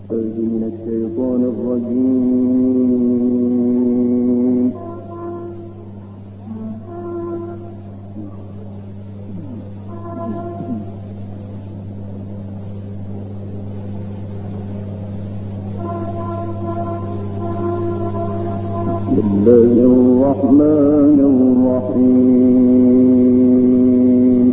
من الشيطان الرجيم. بسم الله الرحمن الرحيم.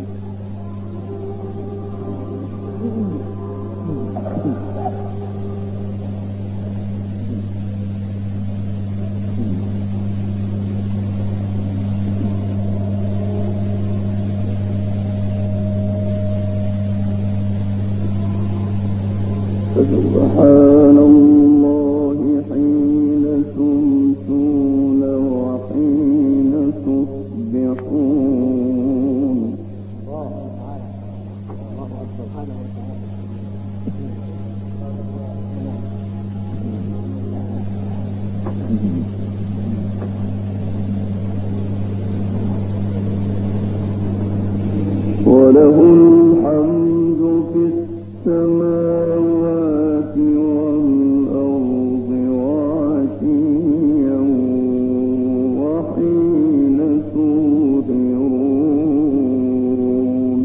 فسبحان الله حين تمسون وحين تصبحون. وله الحمد في السماوات والأرض وعشيا وحين تظهرون.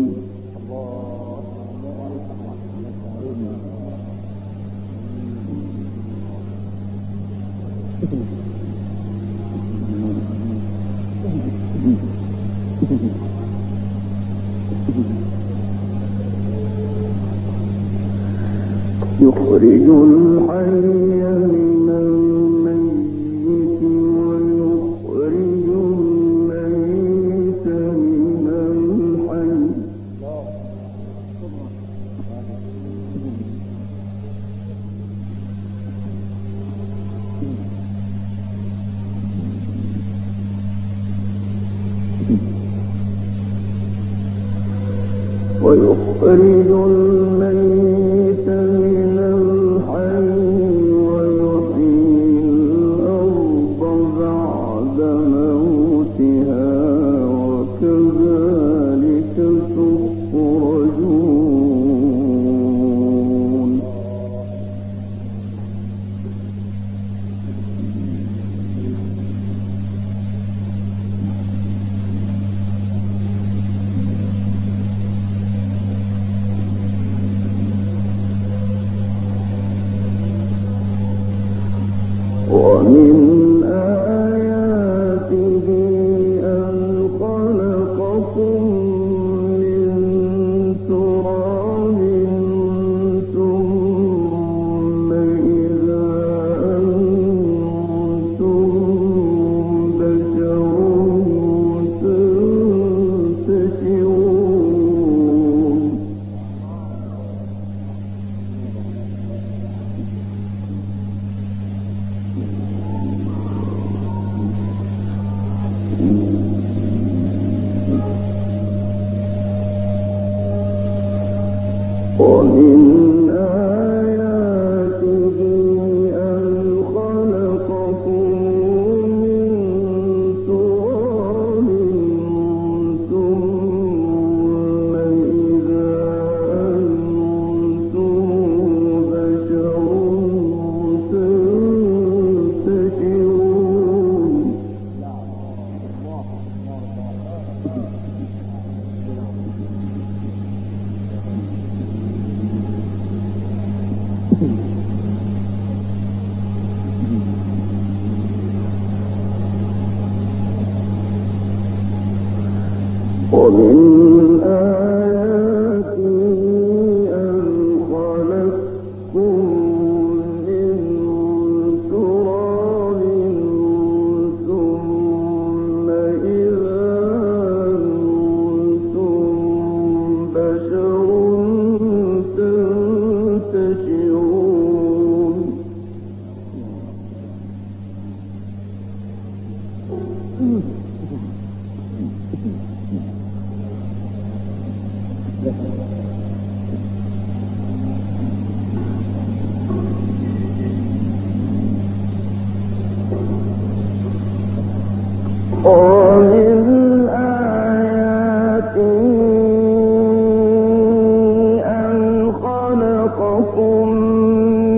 يخرج الحي من الميت ويخرج الميت من الحي. ويخرج الميت من الحي ويحيي الأرض بعد موتها وكذلك تخرجون. ومن آياته أن خلقكم من تراب ثم إذا أنتم بشر تنتشرون. ومن آياته أن خلقكم من تراب ثم إذا أنتم بشر تنتشرون. ومن آياته أن خلقكم من تراب ثم إذا أنتم بشر تنتشرون. ومن آياته أن خلقكم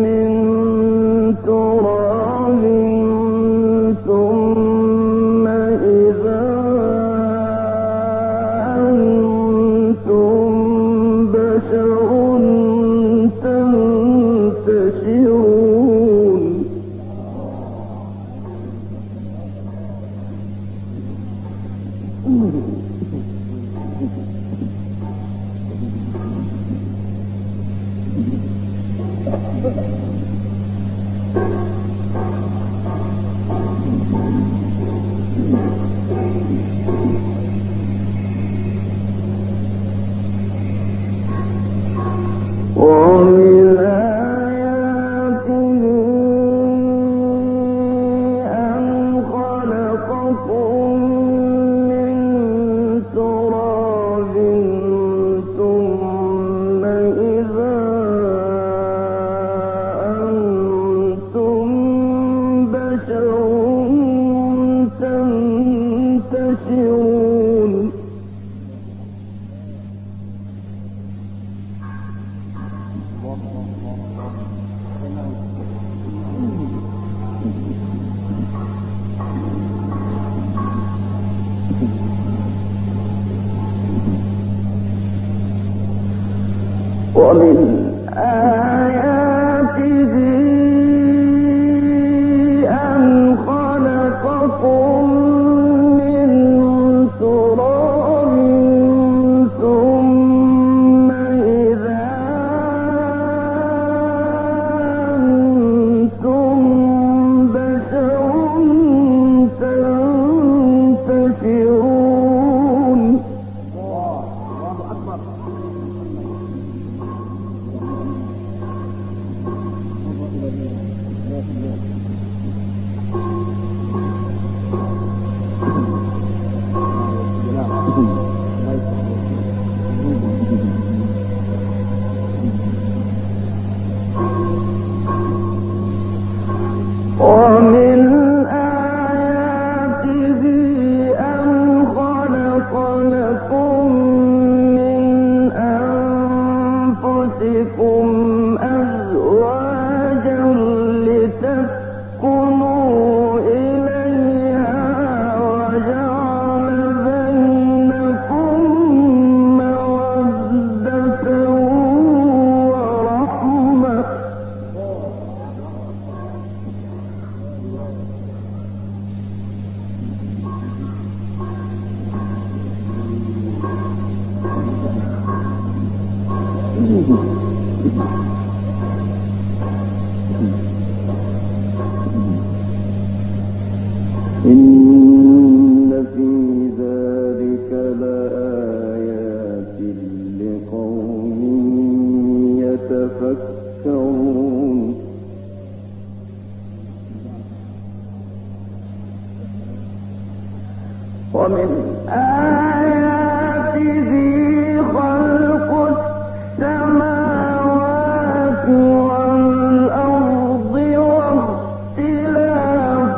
ومن آياته أن خلقكم من تراب ثم إذا أنتم بشر تنتشرون. ومن آياته أن خلق لكم من أنفسكم أزواجا لتسكنوا إليها وجعل بينكم مودة ورحمة. إن في ذلك لآيات لقوم يتفكرون. ومن آياته خلق السماوات والأرض واختلاف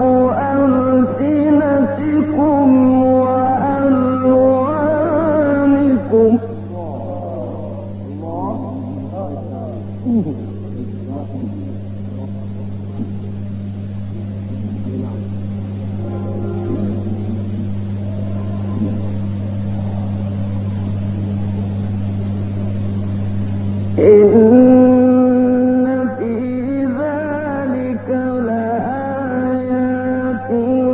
ألسنتكم وألوانكم. إن في ذلك لآيات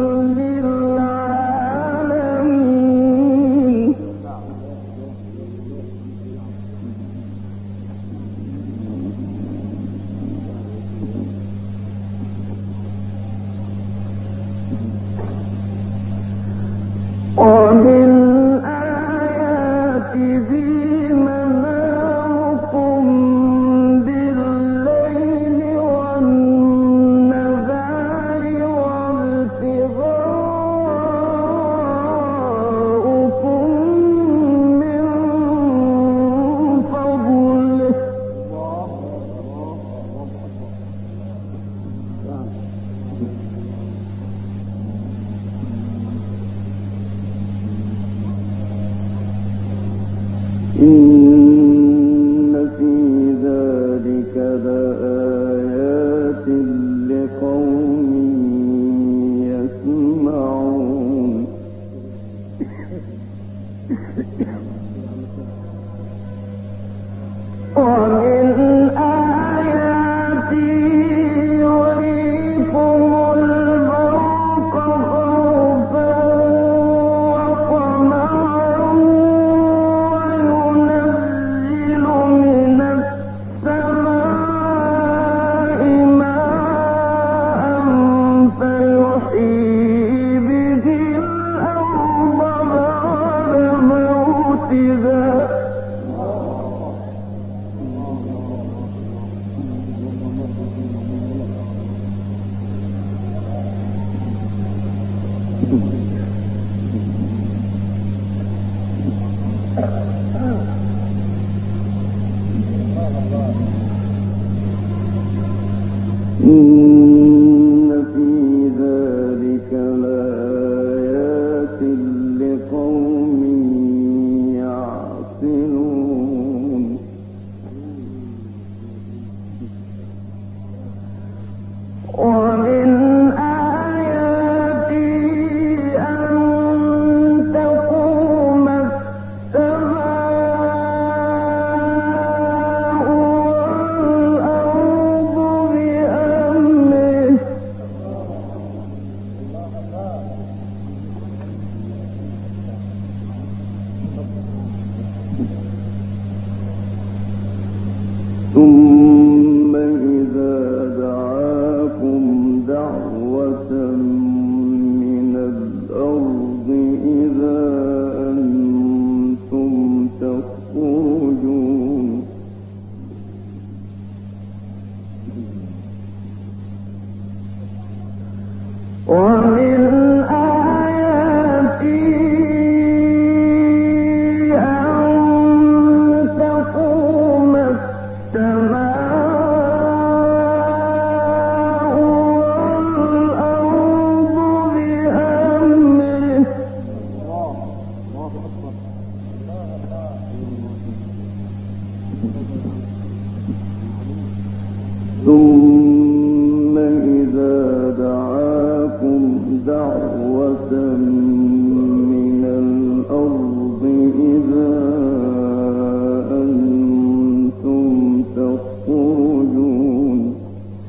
للعالمين. ومن آياته منامكم بالليل والنهار وابتغاؤكم من فضله. إن في ذلك لآيات لقوم يسمعون. ومن آياته يريكم البرق خوفا وطمعا وينزل من السماء ثم إذا دعاكم دعوة من الأرض إذا أنتم تخرجون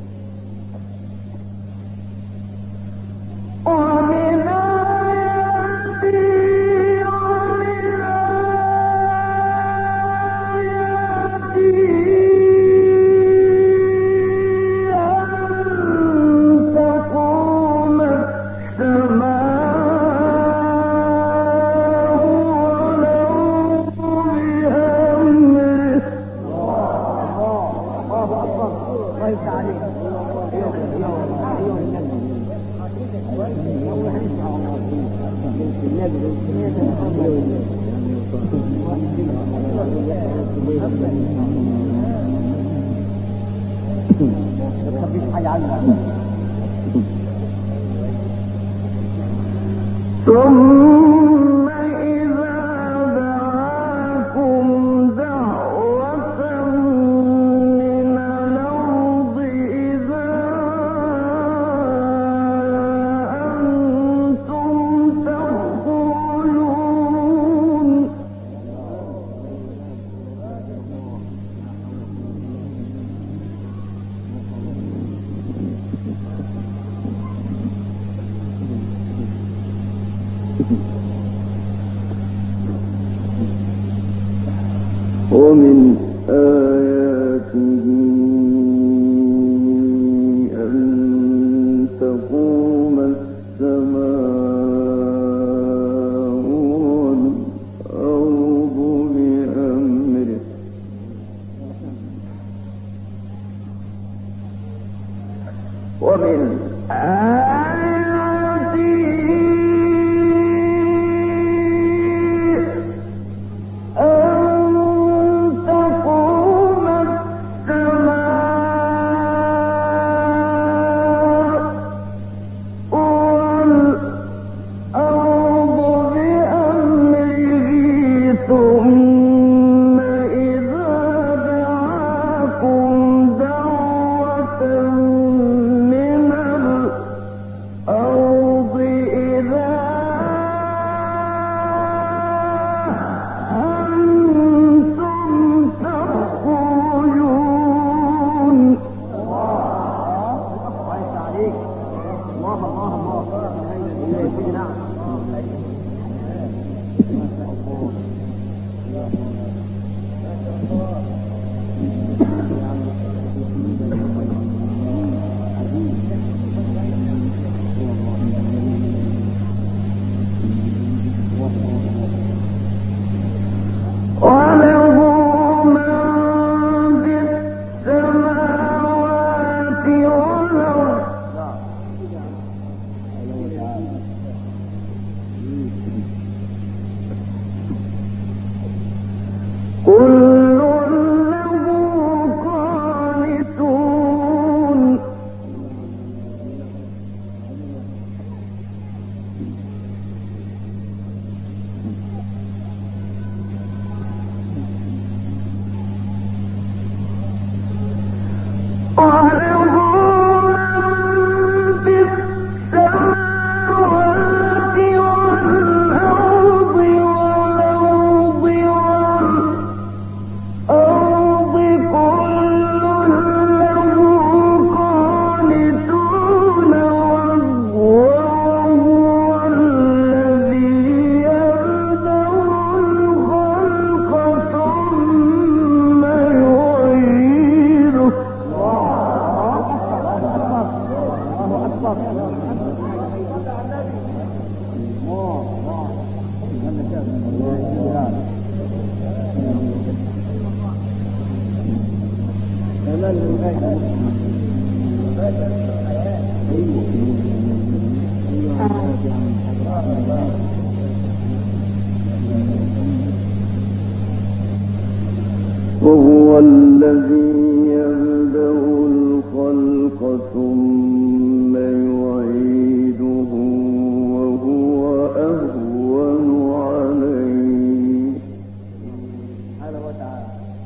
ثم إذا دعاكم دعوة من الأرض إذا أنتم تخرجون ومن آياته أن تقوم السماء والأرض بأمره ومن وهو الذي يبدأ الخلق ثم يعيده وهو أهون عليه سبحانه وتعالى.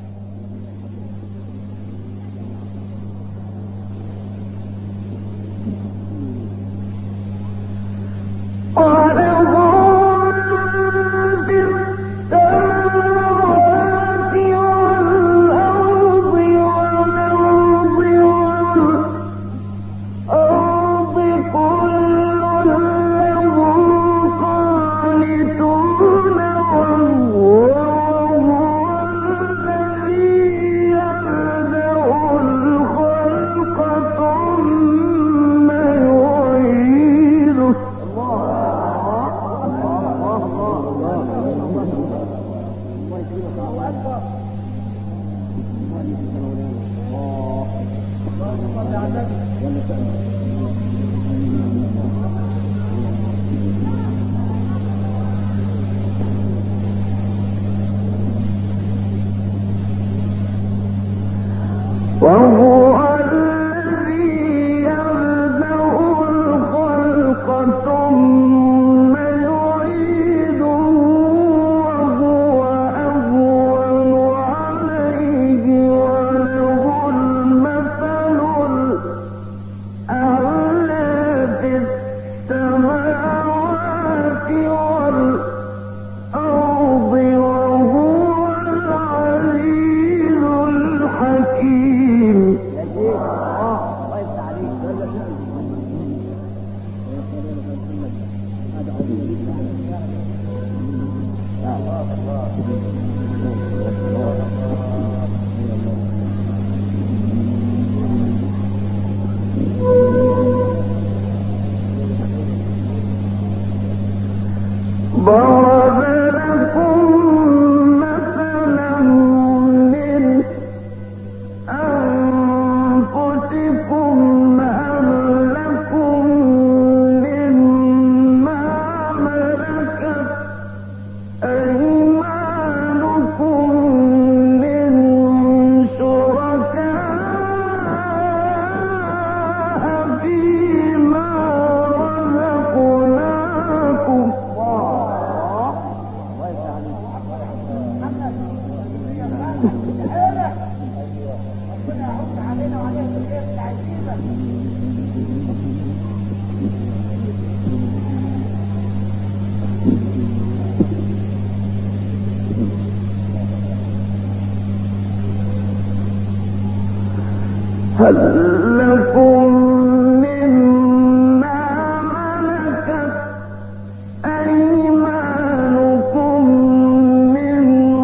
وهو الذي يبدأ الخلق ثم يعيده وهو أهون عليه وله المثل الأعلى في السماوات والأرض وهو العزيز الحكيم. ضرب لكم مثلا من أنفسكم هل لكم مما ملكت أيمانكم من شركاء فيما رزقناكم هل لكم مما ملكت أيمانكم من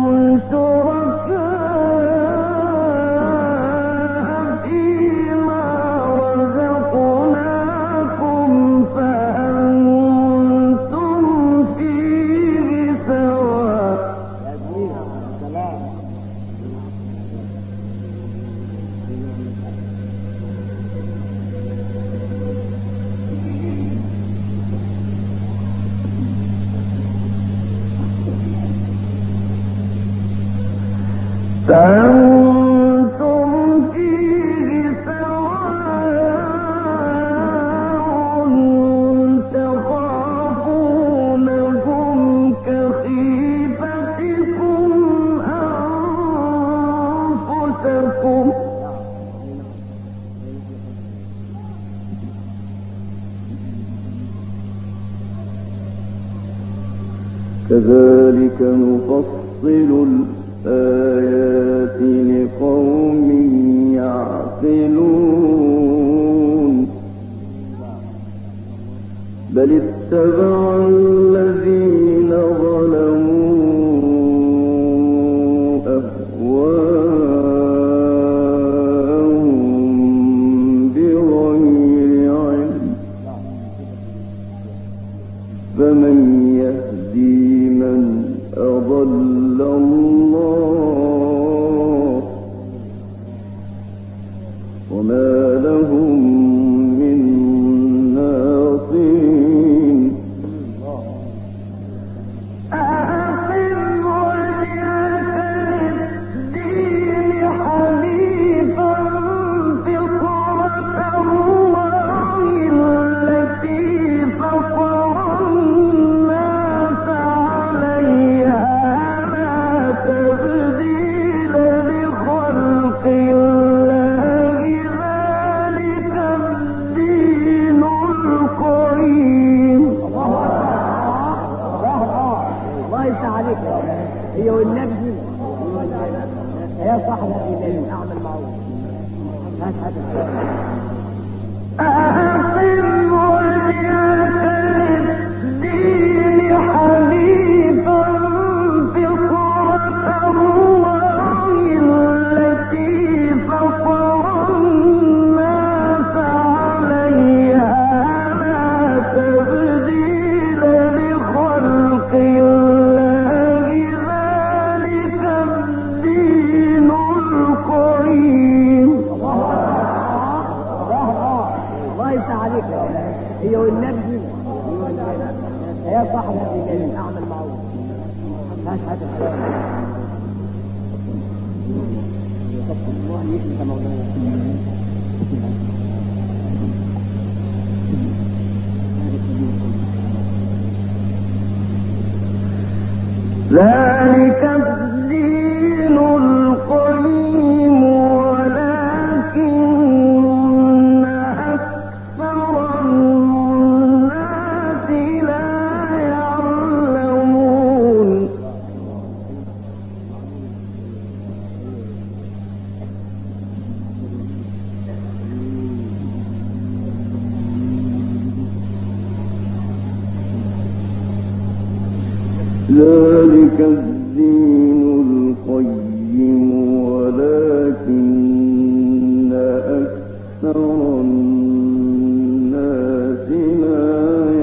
شركاء فيما رزقناكم فأنتم فيه سواء. فأنتم فيه سواء تخافونهم كخيفتكم أنفسكم كذلك نفصل الآيات لقوم يعقلون بل اتبع الذين ظلموا أهواءهم بغير علم فمن يهدي من أضل الله وما لهم من ناصرين. أقم وجهك للدين حنيفا فطرة الله التي فطر الناس عليها لا تبديل لخلق الله ذلك الدين القيم. الله يفتح عليك هي والنبي هي صاحب الرجال اعمل معروف ماشي هذا الله يكفيك مولانا. ذلك الدين القيم ولكن أكثر الناس لا يعلمون. ذلك الدين القيم ولكن أكثر الناس لا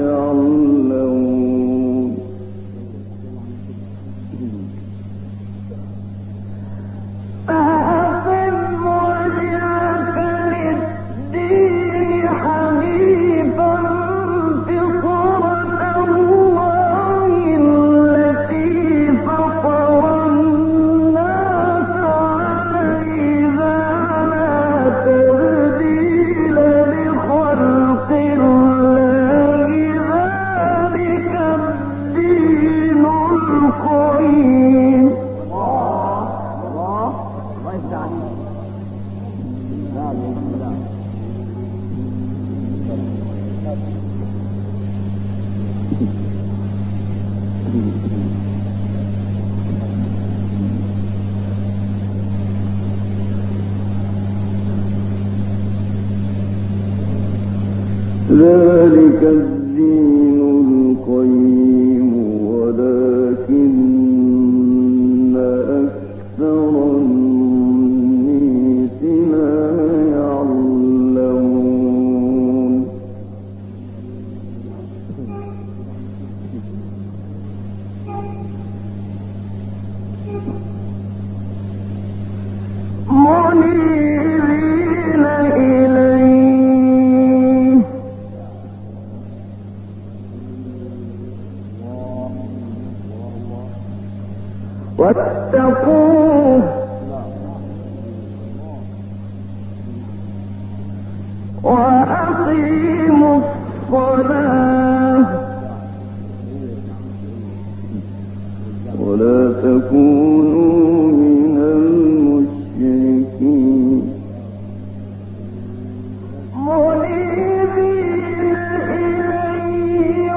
يعلمون. فأقم وجهك للدين حنيفا فطرة الله التي فطر الناس عليها لا تبديل لخلق الله ذلك الدين القيم. الله يفتح عليك. لا الحمد لله. ذلك الدين القيم ولكن أكثر الناس لا يعلمون. منيبين إليه واتقوه وأقيموا الصلاة ولا تكونوا من المشركين. منيبين إليه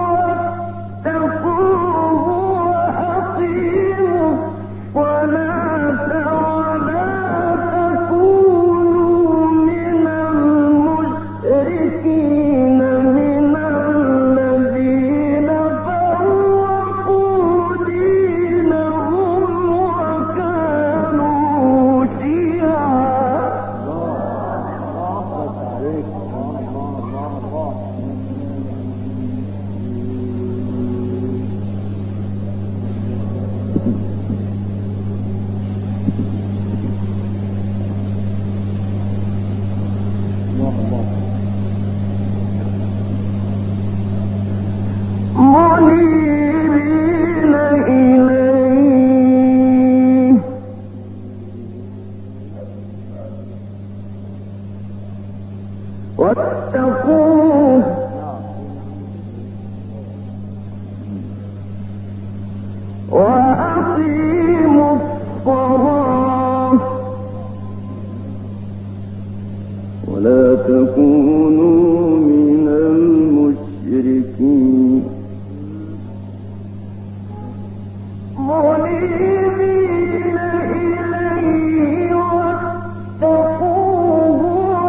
واتقوه وأقيموا الصلاة ولا تكونوا من المشركين من الذين فرقوا دينهم وكانوا شيعا. منيبين إليه واتقوه وأقيموا الصلاة ولا تكونوا من المشركين. منيبين إليه واتقوه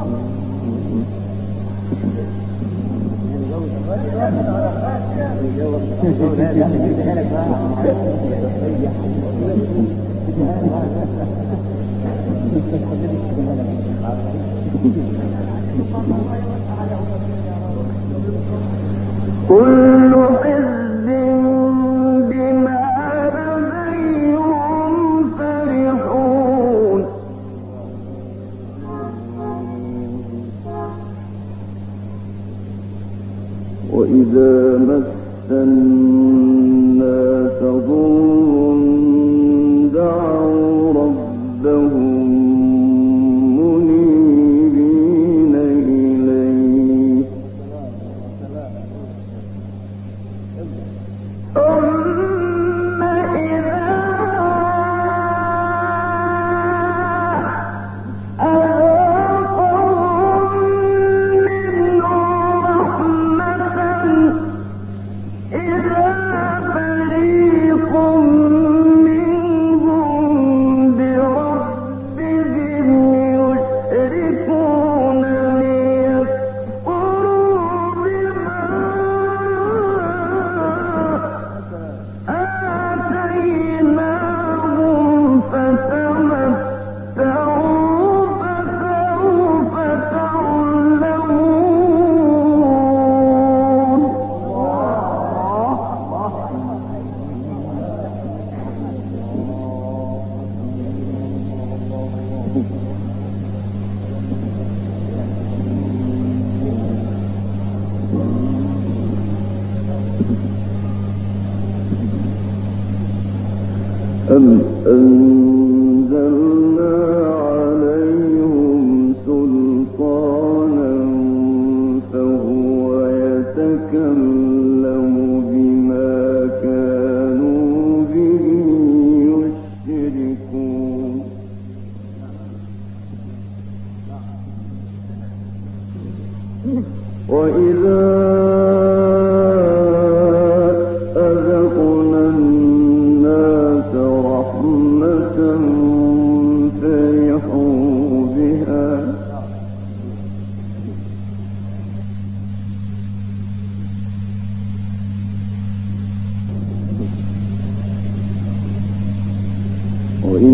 كل حزب بما لديهم فرحون وإذا مس الناس ضر دعوا ربهم منيبين إليه ثم إذا أذاقهم منه رحمة إذا فريق منهم بربهم يشركون ليكفروا بما آتيناهم فتمتعوا فسوف تعلمون أم أنزلنا عليهم سلطانا فهو يتكلم بما كانوا به يشركون وإذا أذقنا الناس رحمة فرحوا بها وإن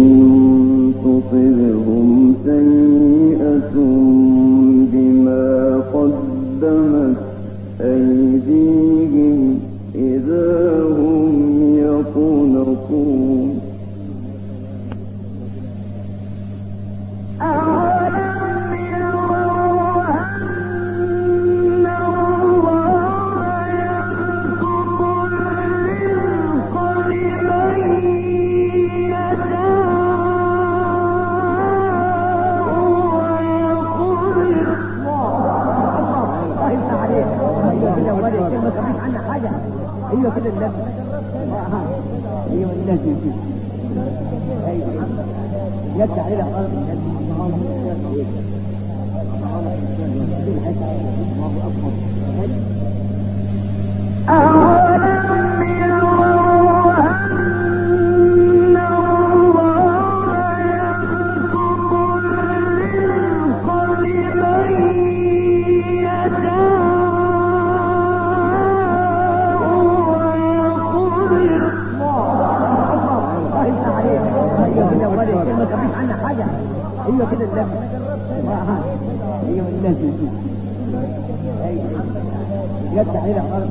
تصبهم سيئة بما قدمت أيديهم إذا هم يقنطون أولم يروا أن الله يبسط الرزق لمن يشاء ويقدر ايوه كده اللب ايوه اللب يبدأ عليها خالص أولم يروا أن الله يبسط الرزق لمن يشاء ايوه كده اللب ايوه اللب يبدأ عليها خالص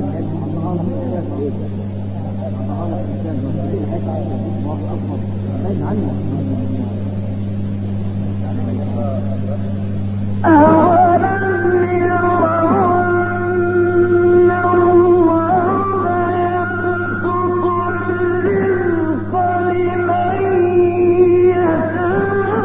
أولم يروا أن الله يبسط الرزق لمن يشاء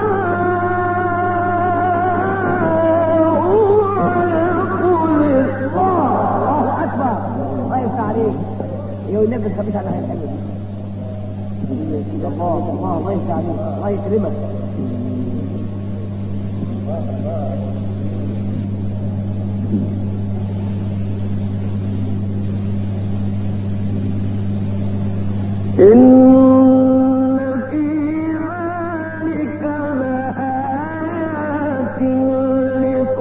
ويقدر الله اكبر الله يفتح عليك ايوه اللب الخبيث على هاي الحلوه دي الله يفتح عليك الله يكرمك إن في ذلك لآيات لقوم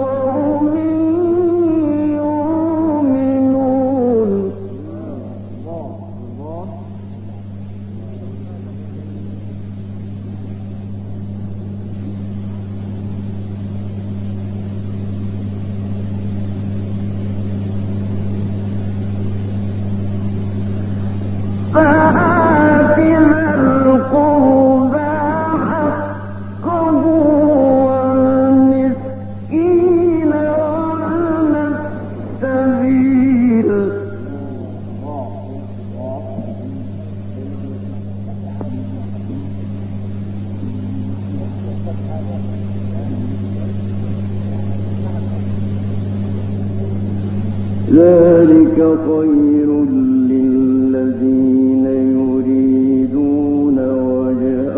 ذلك خير للذين يريدون وجه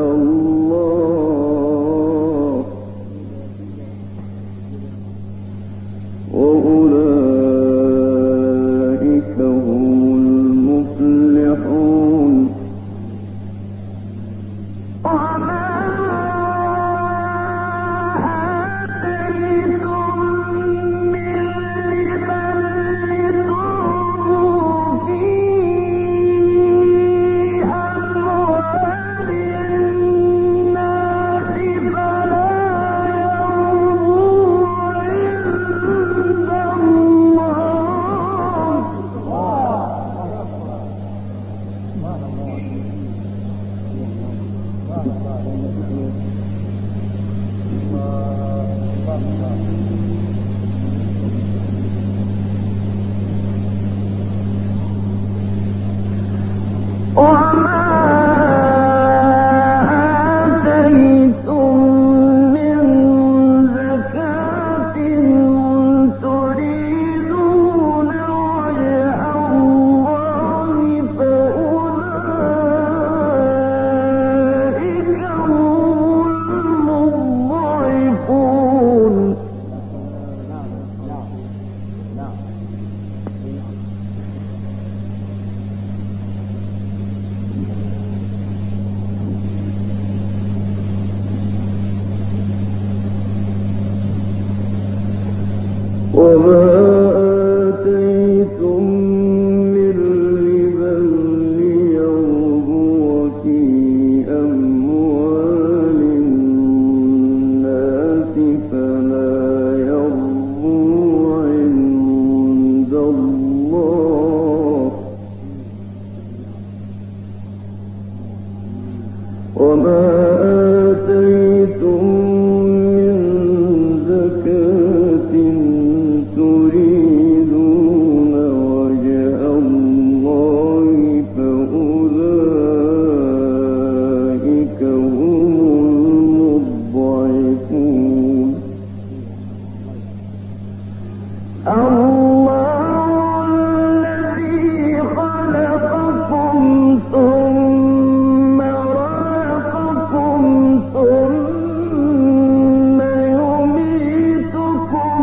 الله وأولئك هم المفلحون وما آتيتم من ربا ليربو في أموال الناس فلا يربو عند الله وما آتيتم من زكاة تريدون وجه الله فأولئك هم المضعفون الله الذي خلقكم ثم رزقكم ثم يميتكم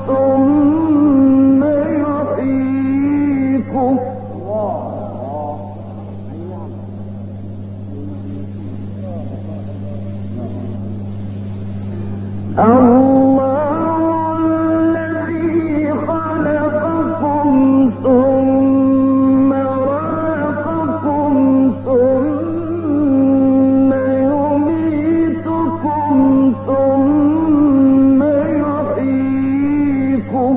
ثم يحييكم الله الذي خلقكم ثم رزقكم ثم يميتكم ثم يحييكم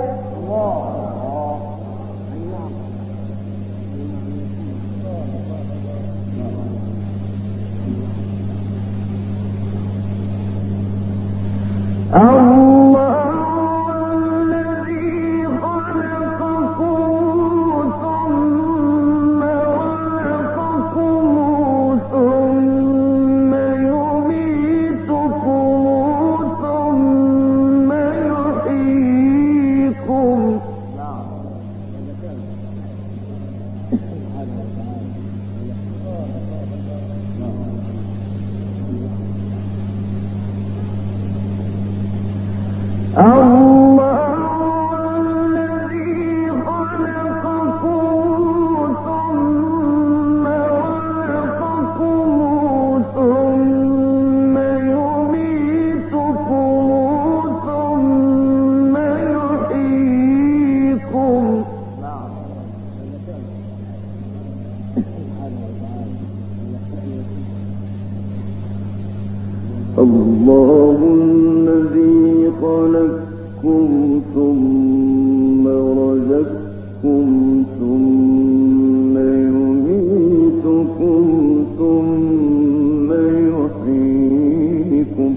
الله الذي خلقكم ثم رزقكم ثم يميتكم ثم يحييكم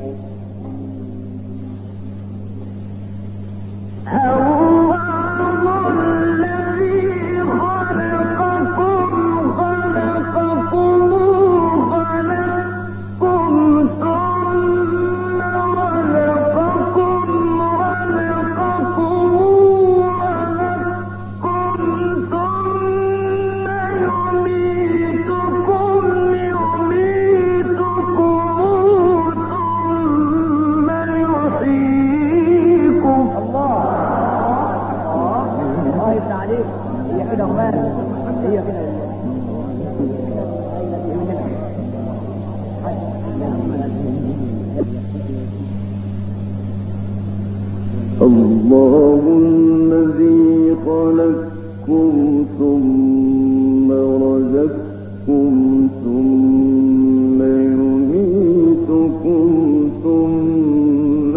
الله الذي خلقكم ثم رزقكم ثم يميتكم ثم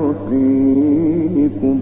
يحييكم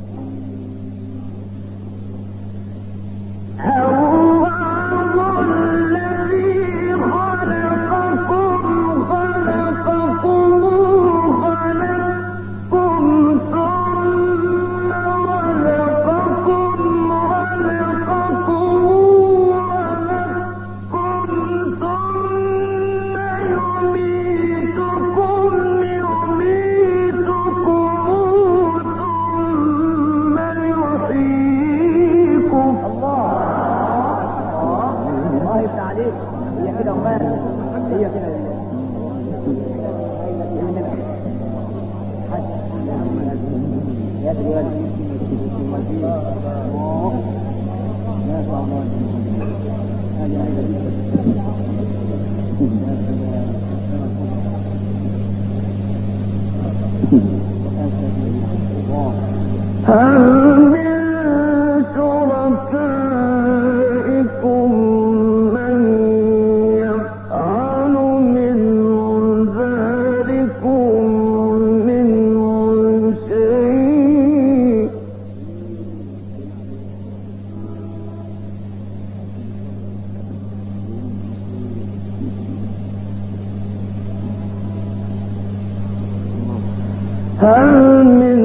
هل من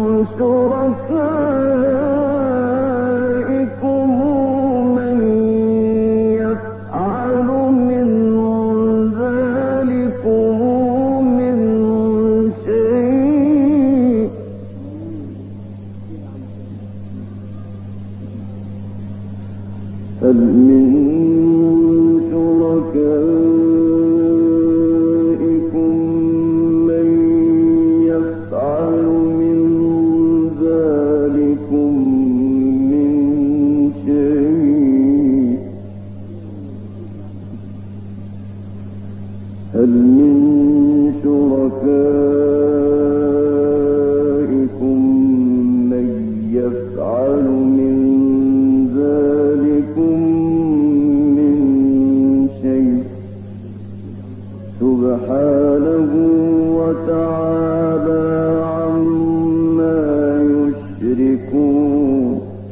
شركائكم من يفعل من ذلكم من شيء هل من شركائكم من يفعل من ذلكم من شيء هل من شركائكم من يفعل من ذلكم من شيء سبحانه وتعالى عما يشركون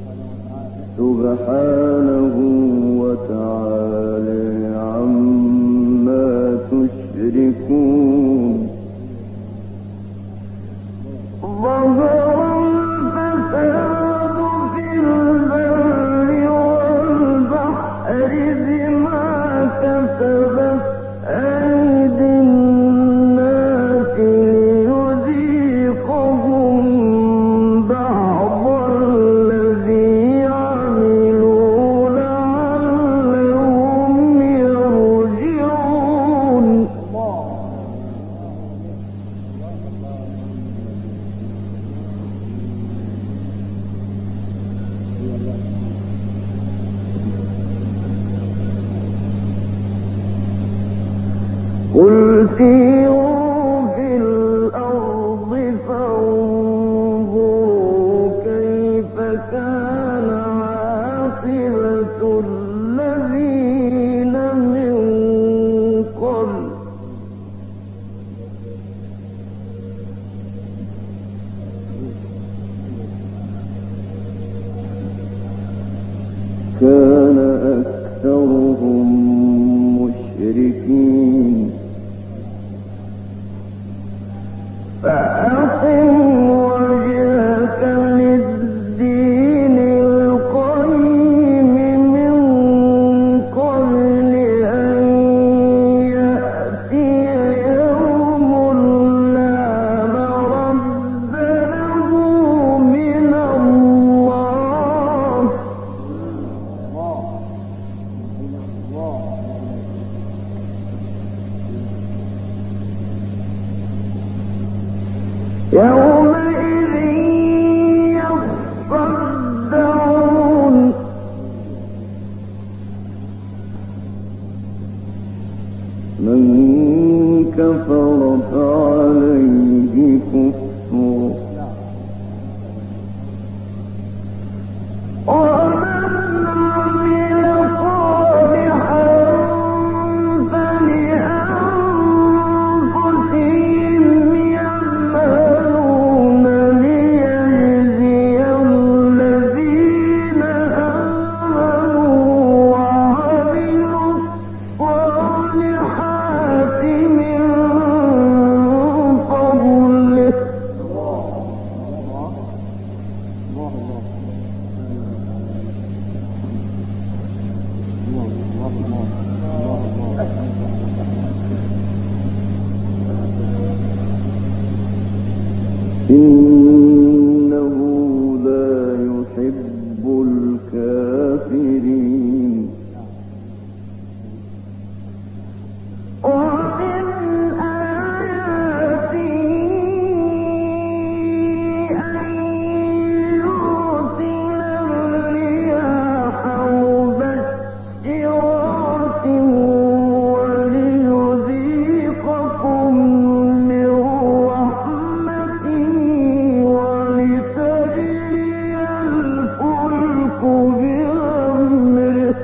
سبحانه وتعالى عما تشركون ظهر الفساد في البر والبحر بما كسبت أيدي الناس ليذيقهم بعض الذي عملوا لعلهم يرجعون قل سيروا في الأرض فانظروا كيف كان عاقبة الذين من قبل كان أكثرهم مشركين إنه لا يحب الكافرين ومن آياته أن يرسل الرياح مبشرات وليذيقكم من رحمته ولتجري الفلك بأمره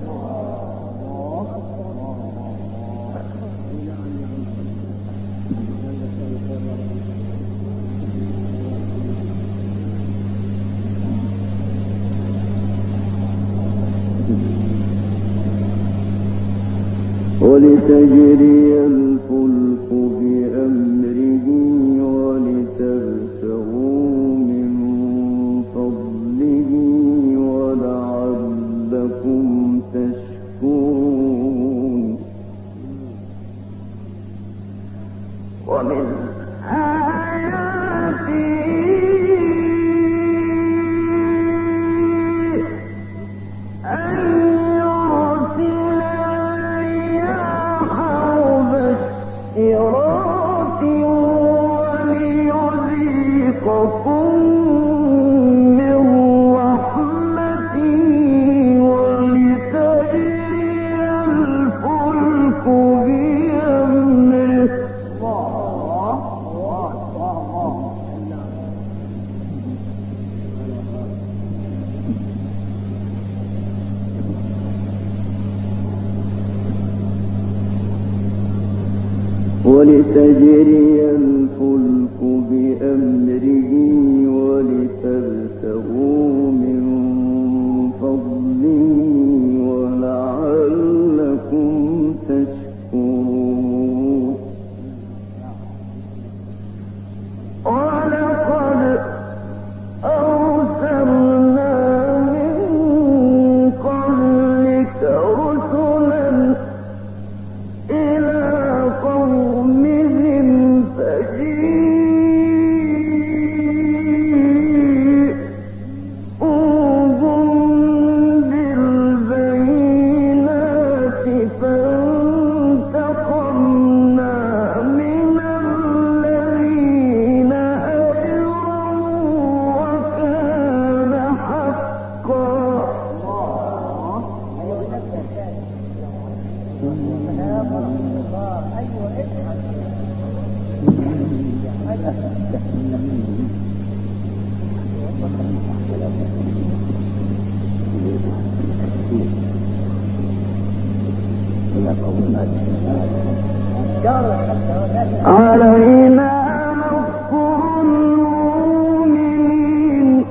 ولتجري الفلك بأمره ولتبتغوا من فضله ولعلكم تشكرون ومن آياته أن يرسل الرياح مبشرات وليذيقكم من رحمته ولتجري الفلك بأمره ولتجري الفلك بأمره ولتبتغوا من فضله ولعلكم تشكرون ولقد أرسلنا من قبلك رسلا إلى قومهم فجيءوهم بالبينات فانتقمنا من الذين أجرموا وكان حقا علينا نصر المؤمنين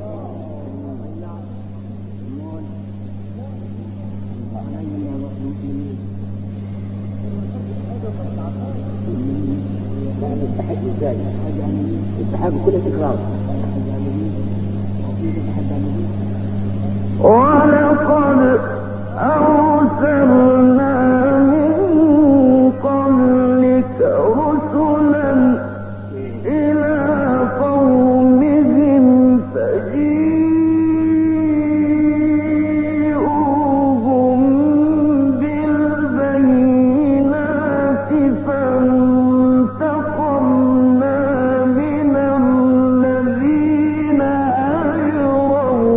يستحق كل تكرار ولقد أرسلنا من قبلك رسلا إلى قومهم فجيءوهم بالبينات فانتقمنا من الذين أجرموا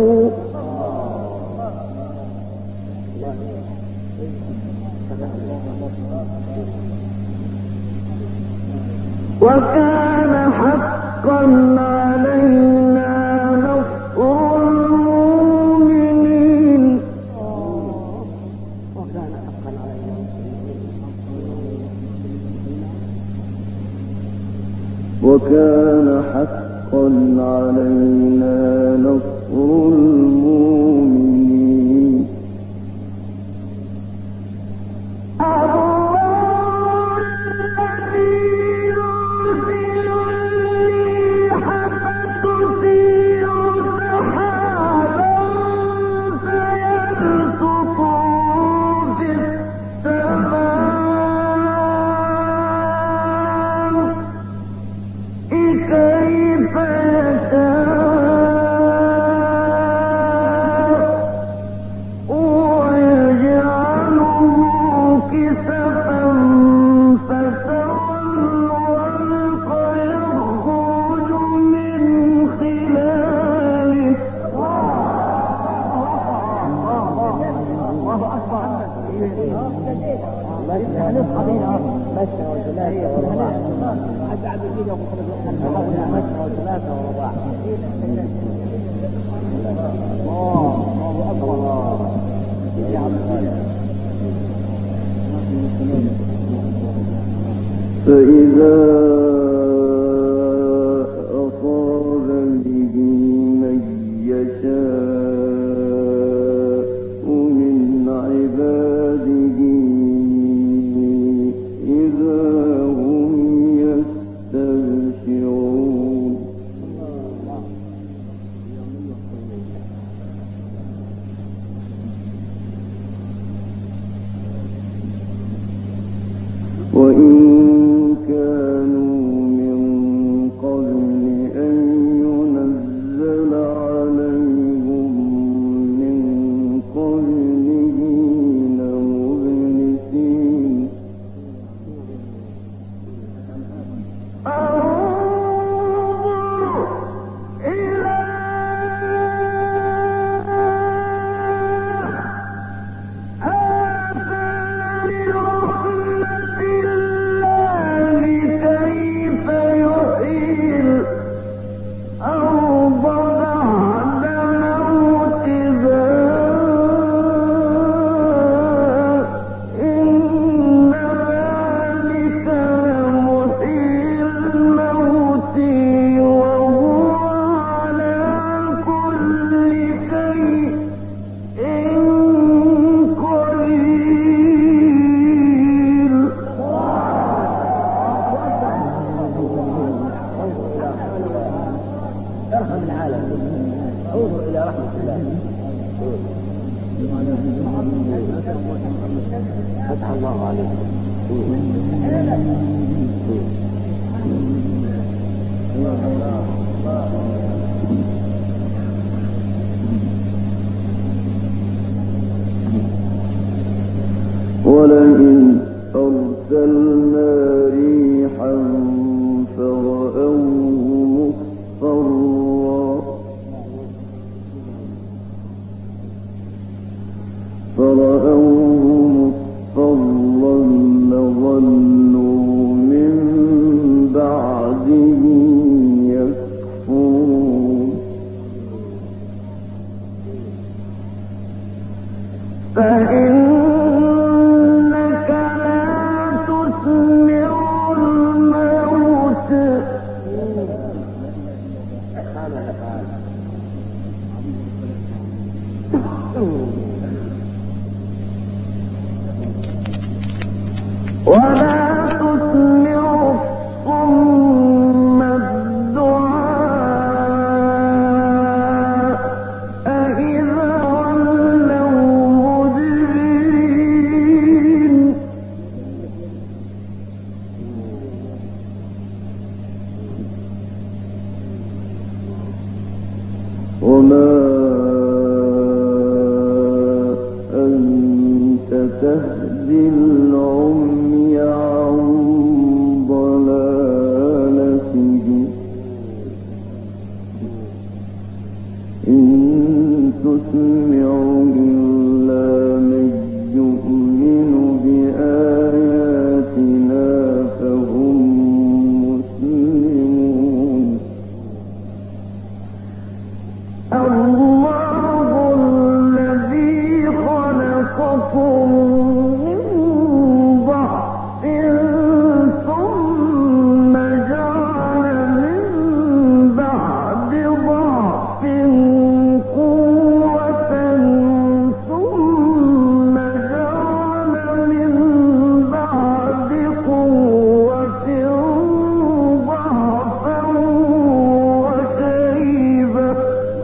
انظر إلى رحمة الله. فتح الله عليك. ولئن أرسلنا ريحا فرأوه مصفرا لظلوا من بعده يكفرون فإنك لا تسمع الموتى ولا تسمع الصم الدعاء إذا ولوا مدبرين وما أنت تهدي العمي عن ضلالته إن تسمع إلا من يؤمن بآياتنا فهم مسلمون الله الذي خلقكم من ضعف ثم جعل من بعد ضعف قوة ثم جعل من بعد قوة ضعفا وشيبة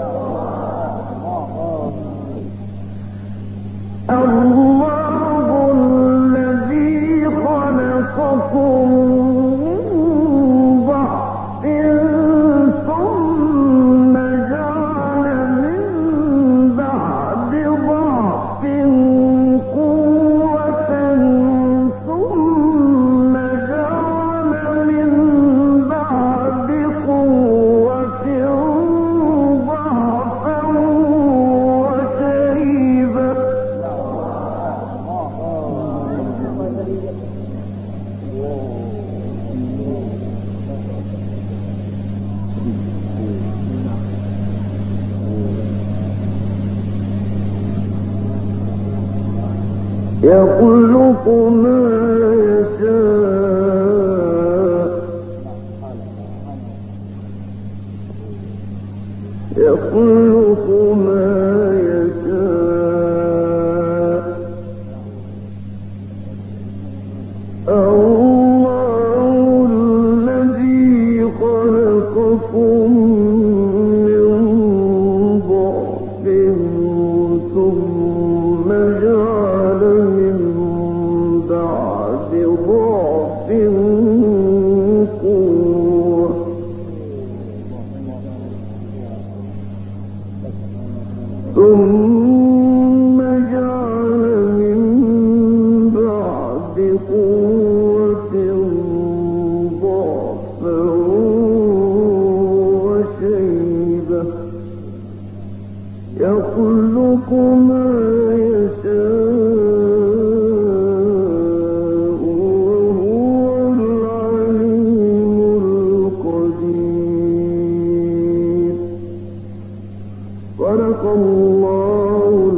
الله الذي خلقكم من ضعف ثم جعل من بعد ضعف قوة ثم جعل من بعد قوة ضعفا وشيبة يخلق ما يشاء يخلق ما يشاء الله الذي خلقكم من ضعف ثم جعل من بعد ضعف قوة ثم جعل من بعد قوة ضعفا وشيبة يخلق ما يشاء وهو العليم القدير صدق الله